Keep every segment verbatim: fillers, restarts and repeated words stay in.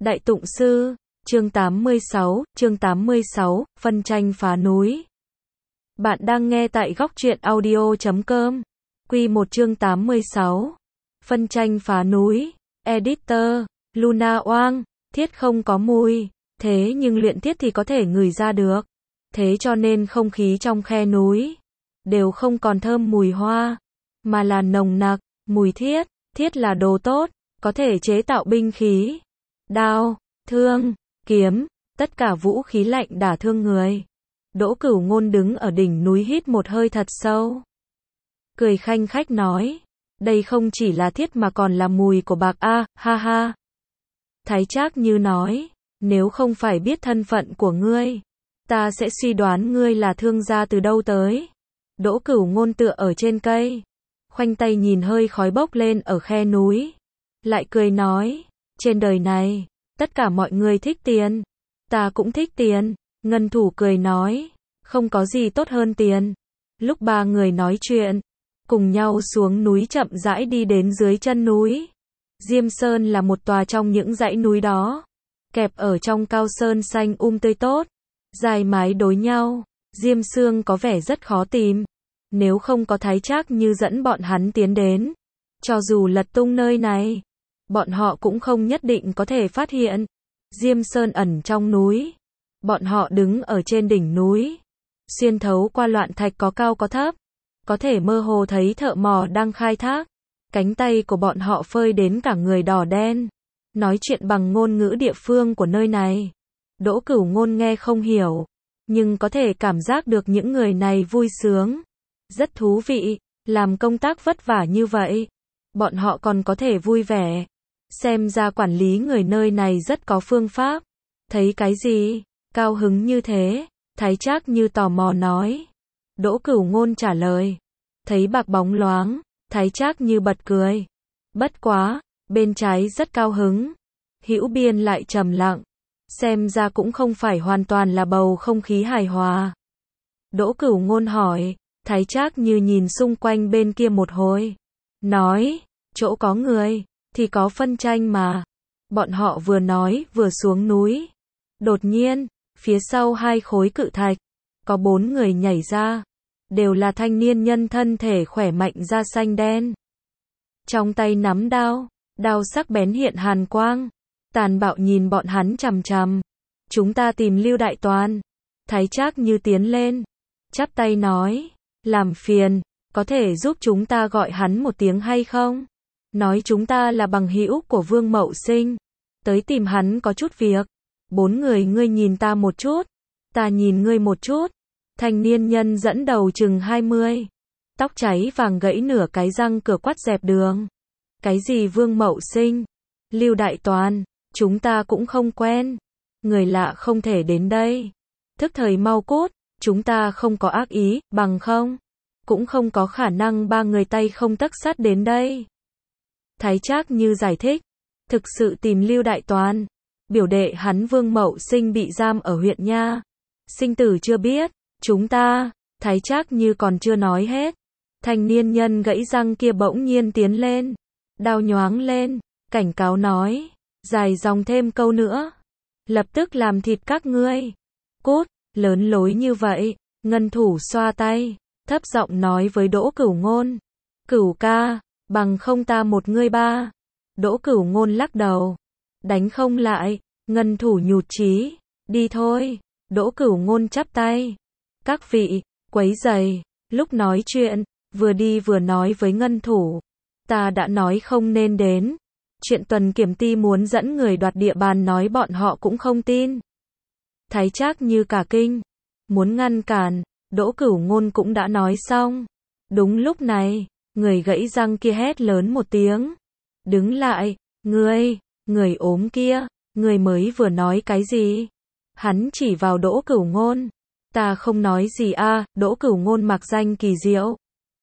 Đại Tụng Sư, chương tám mươi sáu, chương tám mươi sáu, phân tranh phá núi. Bạn đang nghe tại góc truyện audio chấm com. Quy một chương tám mươi sáu. Phân tranh phá núi. Editor, Luna Oang, thiết không có mùi, thế nhưng luyện thiết thì có thể ngửi ra được. Thế cho nên không khí trong khe núi đều không còn thơm mùi hoa, mà là nồng nặc, mùi thiết. Thiết là đồ tốt, có thể chế tạo binh khí. Đao, thương, kiếm, tất cả vũ khí lạnh đả thương người. Đỗ Cửu Ngôn đứng ở đỉnh núi hít một hơi thật sâu. Cười khanh khách nói, đây không chỉ là thiết mà còn là mùi của bạc a, ha ha. Thái Trác Như nói, nếu không phải biết thân phận của ngươi, ta sẽ suy đoán ngươi là thương gia từ đâu tới. Đỗ Cửu Ngôn tựa ở trên cây, khoanh tay nhìn hơi khói bốc lên ở khe núi. Lại cười nói, trên đời này, tất cả mọi người thích tiền. Ta cũng thích tiền. Ngân Thủ cười nói, không có gì tốt hơn tiền. Lúc ba người nói chuyện, cùng nhau xuống núi chậm rãi đi đến dưới chân núi. Diêm Sơn là một tòa trong những dãy núi đó, kẹp ở trong cao sơn xanh um tươi tốt, dài mái đối nhau. Diêm Sương có vẻ rất khó tìm. Nếu không có Thái Trác Như dẫn bọn hắn tiến đến, cho dù lật tung nơi này, bọn họ cũng không nhất định có thể phát hiện. Diêm Sơn ẩn trong núi, bọn họ đứng ở trên đỉnh núi, xuyên thấu qua loạn thạch có cao có thấp, có thể mơ hồ thấy thợ mỏ đang khai thác. Cánh tay của bọn họ phơi đến cả người đỏ đen, nói chuyện bằng ngôn ngữ địa phương của nơi này. Đỗ Cửu Ngôn nghe không hiểu, nhưng có thể cảm giác được những người này vui sướng. Rất thú vị, làm công tác vất vả như vậy, bọn họ còn có thể vui vẻ. Xem ra quản lý người nơi này rất có phương pháp. Thấy cái gì? Cao hứng như thế? Thái Trác Như tò mò nói. Đỗ Cửu Ngôn trả lời. Thấy bạc bóng loáng, Thái Trác Như bật cười. Bất quá, bên trái rất cao hứng. Hữu Biên lại trầm lặng. Xem ra cũng không phải hoàn toàn là bầu không khí hài hòa. Đỗ Cửu Ngôn hỏi. Thái Trác Như nhìn xung quanh bên kia một hồi. Nói, chỗ có người, thì có phân tranh mà. Bọn họ vừa nói vừa xuống núi. Đột nhiên, phía sau hai khối cự thạch, có bốn người nhảy ra. Đều là thanh niên nhân thân thể khỏe mạnh da xanh đen. Trong tay nắm đao, đao sắc bén hiện hàn quang. Tàn bạo nhìn bọn hắn chằm chằm. Chúng ta tìm Lưu Đại Toàn. Thái Trác Như tiến lên, chắp tay nói, làm phiền, có thể giúp chúng ta gọi hắn một tiếng hay không? Nói chúng ta là bằng hữu của Vương Mậu Sinh, tới tìm hắn có chút việc. Bốn người ngươi nhìn ta một chút, ta nhìn ngươi một chút. Thanh niên nhân dẫn đầu chừng hai mươi, tóc cháy vàng gãy nửa cái răng cửa quắt dẹp đường. Cái gì Vương Mậu Sinh? Lưu Đại Toàn, chúng ta cũng không quen. Người lạ không thể đến đây. Thức thời mau cút, chúng ta không có ác ý, bằng không cũng không có khả năng ba người tay không tấc sắt đến đây. Thái Trác Như giải thích, thực sự tìm Lưu Đại Toàn. Biểu đệ hắn Vương Mậu Sinh bị giam ở huyện nha. Sinh tử chưa biết, chúng ta, Thái Trác Như còn chưa nói hết. Thanh niên nhân gãy răng kia bỗng nhiên tiến lên, đao nhoáng lên, cảnh cáo nói, dài dòng thêm câu nữa, lập tức làm thịt các ngươi. Cút, lớn lối như vậy. Ngân Thủ xoa tay, thấp giọng nói với Đỗ Cửu Ngôn. Cửu ca, bằng không ta một ngươi ba. Đỗ Cửu Ngôn lắc đầu. Đánh không lại. Ngân Thủ nhụt chí. Đi thôi. Đỗ Cửu Ngôn chắp tay. Các vị, quấy rầy. Lúc nói chuyện, vừa đi vừa nói với Ngân Thủ. Ta đã nói không nên đến. Chuyện Tuần Kiểm Ty muốn dẫn người đoạt địa bàn nói bọn họ cũng không tin. Thái Trác Như cả kinh, muốn ngăn cản. Đỗ Cửu Ngôn cũng đã nói xong. Đúng lúc này, người gãy răng kia hét lớn một tiếng. Đứng lại, ngươi, người ốm kia, ngươi mới vừa nói cái gì? Hắn chỉ vào Đỗ Cửu Ngôn. Ta không nói gì a. À, Đỗ Cửu Ngôn mặc danh kỳ diệu.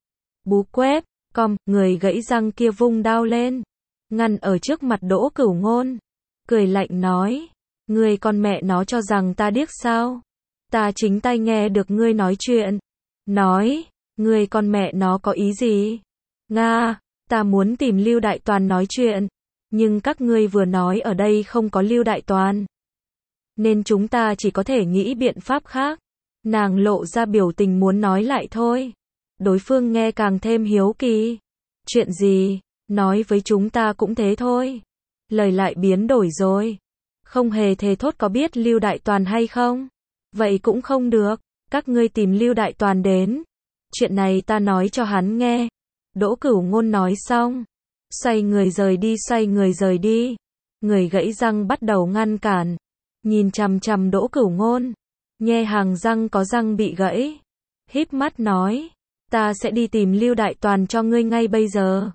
Bú quét, com, người gãy răng kia vung đao lên, ngăn ở trước mặt Đỗ Cửu Ngôn. Cười lạnh nói, ngươi con mẹ nó cho rằng ta điếc sao? Ta chính tay nghe được ngươi nói chuyện. Nói, ngươi con mẹ nó có ý gì? Nga, ta muốn tìm Lưu Đại Toàn nói chuyện. Nhưng các ngươi vừa nói ở đây không có Lưu Đại Toàn. Nên chúng ta chỉ có thể nghĩ biện pháp khác. Nàng lộ ra biểu tình muốn nói lại thôi. Đối phương nghe càng thêm hiếu kỳ. Chuyện gì? Nói với chúng ta cũng thế thôi. Lời lại biến đổi rồi. Không hề thề thốt có biết Lưu Đại Toàn hay không? Vậy cũng không được. Các ngươi tìm Lưu Đại Toàn đến. Chuyện này ta nói cho hắn nghe. Đỗ Cửu Ngôn nói xong. Xoay người rời đi xoay người rời đi. Người gãy răng bắt đầu ngăn cản. Nhìn chằm chằm Đỗ Cửu Ngôn. Nhe hàng răng có răng bị gãy. Híp mắt nói. Ta sẽ đi tìm Lưu Đại Toàn cho ngươi ngay bây giờ.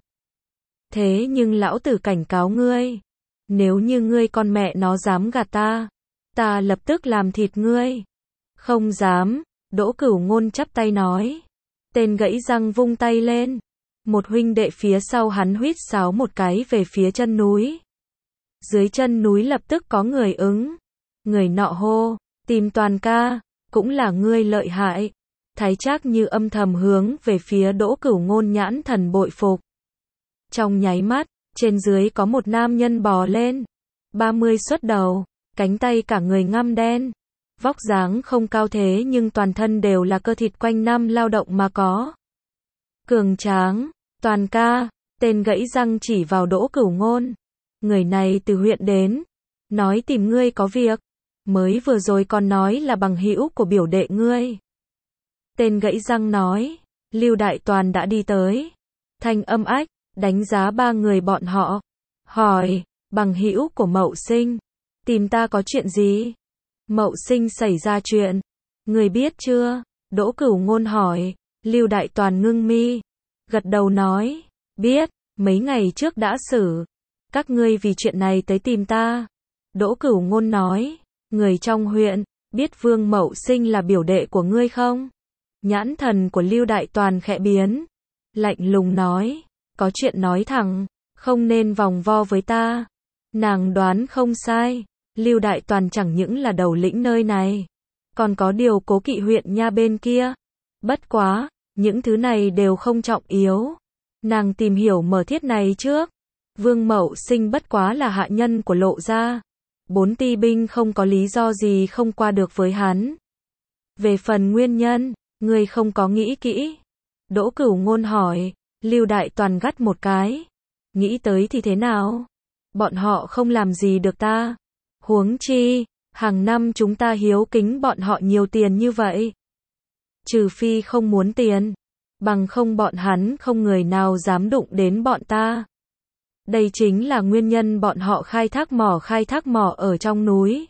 Thế nhưng lão tử cảnh cáo ngươi. Nếu như ngươi con mẹ nó dám gạt ta. Ta lập tức làm thịt ngươi. Không dám. Đỗ Cửu Ngôn chắp tay nói. Tên gãy răng vung tay lên. Một huynh đệ phía sau hắn huýt sáo một cái về phía chân núi. Dưới chân núi lập tức có người ứng. Người nọ hô. Tìm Toàn ca. Cũng là ngươi lợi hại. Thái Trác Như âm thầm hướng về phía Đỗ Cửu Ngôn nhãn thần bội phục. Trong nháy mắt, trên dưới có một nam nhân bò lên. ba mươi xuất đầu, cánh tay cả người ngăm đen. Vóc dáng không cao thế nhưng toàn thân đều là cơ thịt quanh năm lao động mà có. Cường tráng, Toàn ca, tên gãy răng chỉ vào Đỗ Cửu Ngôn. Người này từ huyện đến, nói tìm ngươi có việc. Mới vừa rồi còn nói là bằng hữu của biểu đệ ngươi. Tên gãy răng nói, Lưu Đại Toàn đã đi tới. Thanh âm ách, đánh giá ba người bọn họ. Hỏi, bằng hữu của Mậu Sinh, tìm ta có chuyện gì? Mậu Sinh xảy ra chuyện. Người biết chưa? Đỗ Cửu Ngôn hỏi. Lưu Đại Toàn ngưng mi. Gật đầu nói, biết, mấy ngày trước đã xử. Các ngươi vì chuyện này tới tìm ta. Đỗ Cửu Ngôn nói, người trong huyện, biết Vương Mậu Sinh là biểu đệ của ngươi không? Nhãn thần của Lưu Đại Toàn khẽ biến. Lạnh lùng nói, có chuyện nói thẳng, không nên vòng vo với ta. Nàng đoán không sai, Lưu Đại Toàn chẳng những là đầu lĩnh nơi này, còn có điều cố kỵ huyện nha bên kia. Bất quá, những thứ này đều không trọng yếu. Nàng tìm hiểu mở thiết này trước. Vương Mậu Sinh bất quá là hạ nhân của Lộ gia. Bốn ti binh không có lý do gì không qua được với hắn. Về phần nguyên nhân, ngươi không có nghĩ kỹ. Đỗ Cửu Ngôn hỏi. Lưu Đại Toàn gắt một cái. Nghĩ tới thì thế nào? Bọn họ không làm gì được ta. Huống chi, hàng năm chúng ta hiếu kính bọn họ nhiều tiền như vậy. Trừ phi không muốn tiền, bằng không bọn hắn không người nào dám đụng đến bọn ta. Đây chính là nguyên nhân bọn họ khai thác mỏ khai thác mỏ ở trong núi.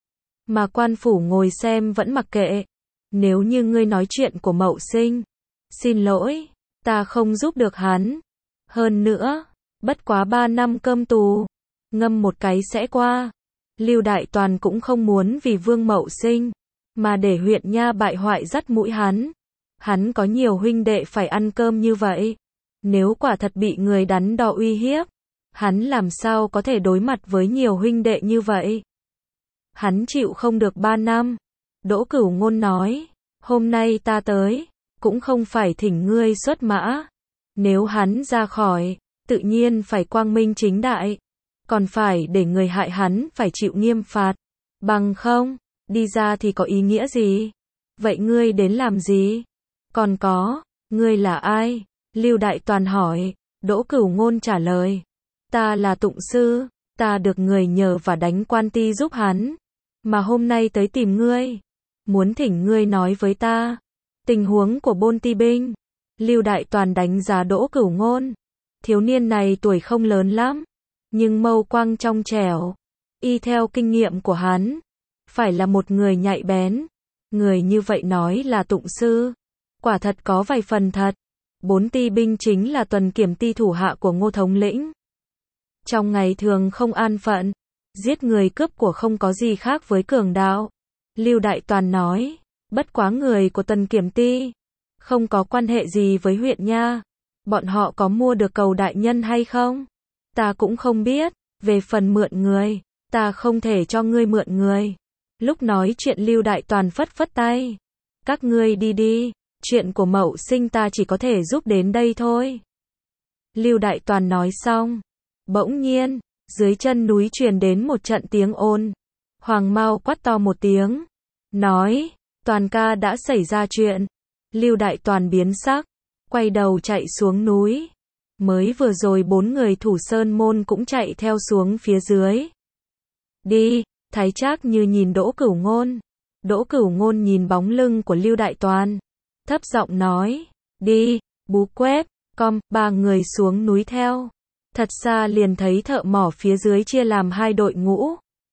Mà quan phủ ngồi xem vẫn mặc kệ. Nếu như ngươi nói chuyện của Mậu Sinh, xin lỗi, ta không giúp được hắn. Hơn nữa, bất quá ba năm cơm tù, ngâm một cái sẽ qua. Lưu Đại Toàn cũng không muốn vì Vương Mậu Sinh, mà để huyện nha bại hoại dắt mũi hắn. Hắn có nhiều huynh đệ phải ăn cơm như vậy. Nếu quả thật bị người đắn đo uy hiếp, hắn làm sao có thể đối mặt với nhiều huynh đệ như vậy? Hắn chịu không được ba năm. Đỗ Cửu Ngôn nói, hôm nay ta tới, cũng không phải thỉnh ngươi xuất mã. Nếu hắn ra khỏi, tự nhiên phải quang minh chính đại. Còn phải để người hại hắn phải chịu nghiêm phạt. Bằng không, đi ra thì có ý nghĩa gì? Vậy ngươi đến làm gì? Còn có, ngươi là ai? Lưu Đại Toàn hỏi. Đỗ Cửu Ngôn trả lời. Ta là tụng sư, ta được người nhờ và đánh quan ti giúp hắn. Mà hôm nay tới tìm ngươi. Muốn thỉnh ngươi nói với ta. Tình huống của Bôn Ti binh. Lưu Đại Toàn đánh giá Đỗ Cửu Ngôn. Thiếu niên này tuổi không lớn lắm, nhưng mâu quang trong trẻo. Y theo kinh nghiệm của hắn, phải là một người nhạy bén. Người như vậy nói là tụng sư, quả thật có vài phần thật. Bốn ti binh chính là tuần kiểm ti thủ hạ của Ngô thống lĩnh. Trong ngày thường không an phận, giết người cướp của không có gì khác với cường đạo. Lưu Đại Toàn nói, bất quá người của tuần kiểm ti, không có quan hệ gì với huyện nha. Bọn họ có mua được cầu đại nhân hay không? Ta cũng không biết. Về phần mượn người, ta không thể cho ngươi mượn người. Lúc nói chuyện Lưu Đại Toàn phất phất tay. Các ngươi đi đi, chuyện của Mậu Sinh ta chỉ có thể giúp đến đây thôi. Lưu Đại Toàn nói xong. Bỗng nhiên, Dưới chân núi truyền đến một trận tiếng ồn. Hoàng Mao quát to một tiếng, nói, Toàn ca đã xảy ra chuyện. Lưu Đại Toàn biến sắc, quay đầu chạy xuống núi. Mới vừa rồi bốn người thủ sơn môn cũng chạy theo xuống phía dưới. Đi, Thái Trác Như nhìn Đỗ Cửu Ngôn. Đỗ Cửu Ngôn nhìn bóng lưng của Lưu Đại Toàn, thấp giọng nói, đi, bú quét, com, ba người xuống núi theo. Thật xa liền thấy thợ mỏ phía dưới chia làm hai đội ngũ.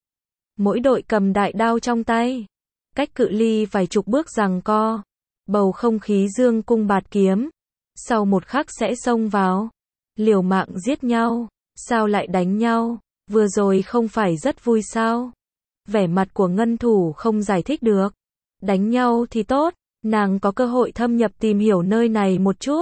Mỗi đội cầm đại đao trong tay. Cách cự ly vài chục bước giằng co. Bầu không khí dương cung bạt kiếm. Sau một khắc sẽ xông vào. Liều mạng giết nhau. Sao lại đánh nhau? Vừa rồi không phải rất vui sao? Vẻ mặt của Ngân Thủ không giải thích được. Đánh nhau thì tốt. Nàng có cơ hội thâm nhập tìm hiểu nơi này một chút.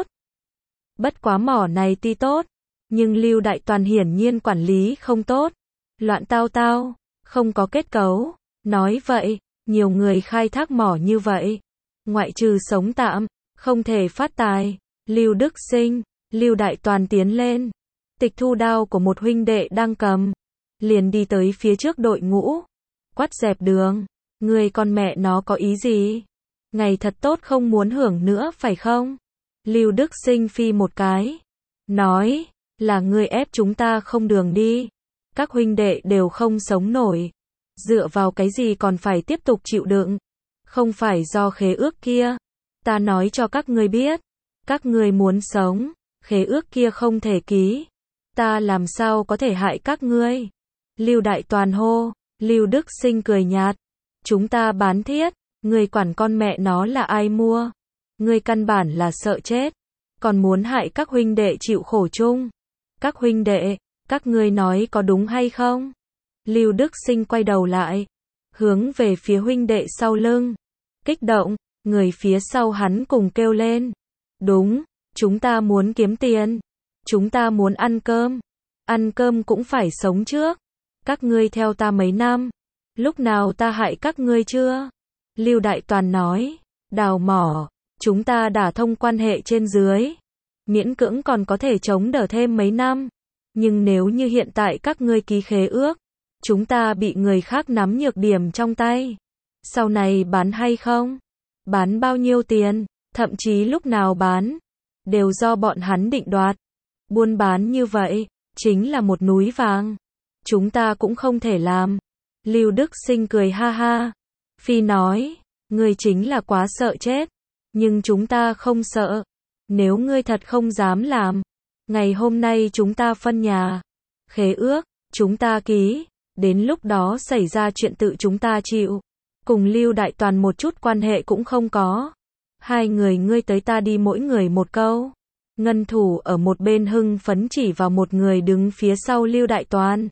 Bất quá mỏ này ti tốt. Nhưng Lưu Đại Toàn hiển nhiên quản lý không tốt. Loạn tao tao. Không có kết cấu. Nói vậy, nhiều người khai thác mỏ như vậy. Ngoại trừ sống tạm, không thể phát tài. Lưu Đức Sinh, Lưu Đại Toàn tiến lên. Tịch thu đao của một huynh đệ đang cầm. Liền đi tới phía trước đội ngũ. Quát dẹp đường. Người con mẹ nó có ý gì? Ngày thật tốt không muốn hưởng nữa phải không? Lưu Đức Sinh phi một cái. Nói, là ngươi ép chúng ta không đường đi. Các huynh đệ đều không sống nổi. Dựa vào cái gì còn phải tiếp tục chịu đựng? Không phải do khế ước kia. Ta nói cho các ngươi biết. Các ngươi muốn sống, khế ước kia không thể ký. Ta làm sao có thể hại các ngươi? Lưu Đại Toàn hô. Lưu Đức Sinh cười nhạt. Chúng ta bán thiết. Ngươi quản con mẹ nó là ai mua? Ngươi căn bản là sợ chết. Còn muốn hại các huynh đệ chịu khổ chung. Các huynh đệ, các ngươi nói có đúng hay không? Lưu Đức Sinh quay đầu lại, hướng về phía huynh đệ sau lưng. Kích động, người phía sau hắn cùng kêu lên. Đúng, chúng ta muốn kiếm tiền. Chúng ta muốn ăn cơm. Ăn cơm cũng phải sống trước. Các ngươi theo ta mấy năm. Lúc nào ta hại các ngươi chưa? Lưu Đại Toàn nói, đào mỏ, chúng ta đã thông quan hệ trên dưới. Miễn cưỡng còn có thể chống đỡ thêm mấy năm. Nhưng nếu như hiện tại các ngươi ký khế ước, chúng ta bị người khác nắm nhược điểm trong tay. Sau này bán hay không? Bán bao nhiêu tiền? Thậm chí lúc nào bán, đều do bọn hắn định đoạt. Buôn bán như vậy, chính là một núi vàng. Chúng ta cũng không thể làm. Lưu Đức Sinh cười ha ha. Phi nói, ngươi chính là quá sợ chết. Nhưng chúng ta không sợ. Nếu ngươi thật không dám làm, ngày hôm nay chúng ta phân nhà. Khế ước, chúng ta ký. Đến lúc đó xảy ra chuyện tự chúng ta chịu. Cùng Lưu Đại Toàn một chút quan hệ cũng không có. Hai người ngươi tới ta đi mỗi người một câu. Ngân Thủ ở một bên hưng phấn chỉ vào một người đứng phía sau Lưu Đại Toàn.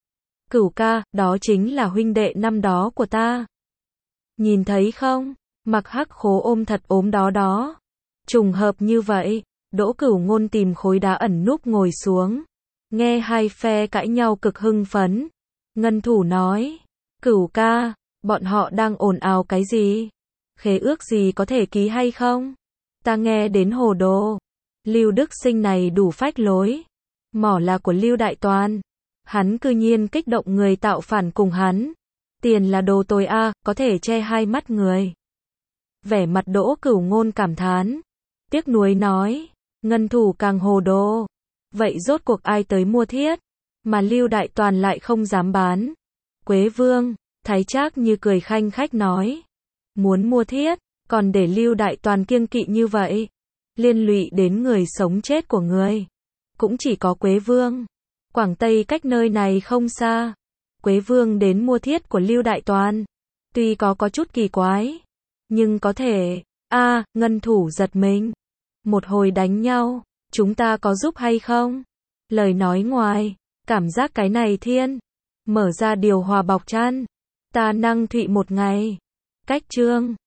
Cửu ca, đó chính là huynh đệ năm đó của ta. Nhìn thấy không? Mặc hắc khố ôm thật ốm đó đó. Trùng hợp như vậy, Đỗ Cửu Ngôn tìm khối đá ẩn núp ngồi xuống. Nghe hai phe cãi nhau cực hưng phấn. Ngân Thủ nói, Cửu ca, bọn họ đang ồn ào cái gì? Khế ước gì có thể ký hay không? Ta nghe đến hồ đồ. Lưu Đức Sinh này đủ phách lối. Mỏ là của Lưu Đại Toàn. Hắn cư nhiên kích động người tạo phản cùng hắn. Tiền là đồ tồi a, có thể che hai mắt người. Vẻ mặt Đỗ Cửu Ngôn cảm thán. Tiếc nuối nói, Ngân Thủ càng hồ đồ. Vậy rốt cuộc ai tới mua thiết? Mà Lưu Đại Toàn lại không dám bán. Quế Vương, Thái Trác Như cười khanh khách nói. Muốn mua thiết, còn để Lưu Đại Toàn kiêng kỵ như vậy. Liên lụy đến người sống chết của người. Cũng chỉ có Quế Vương. Quảng Tây cách nơi này không xa. Quế Vương đến mua thiết của Lưu Đại Toàn. Tuy có có chút kỳ quái. Nhưng có thể, a Ngân Thủ giật mình. Một hồi đánh nhau, chúng ta có giúp hay không? Lời nói ngoài, cảm giác cái này thiên. Mở ra điều hòa bọc chăn. Ta năng thụy một ngày. Cách chương.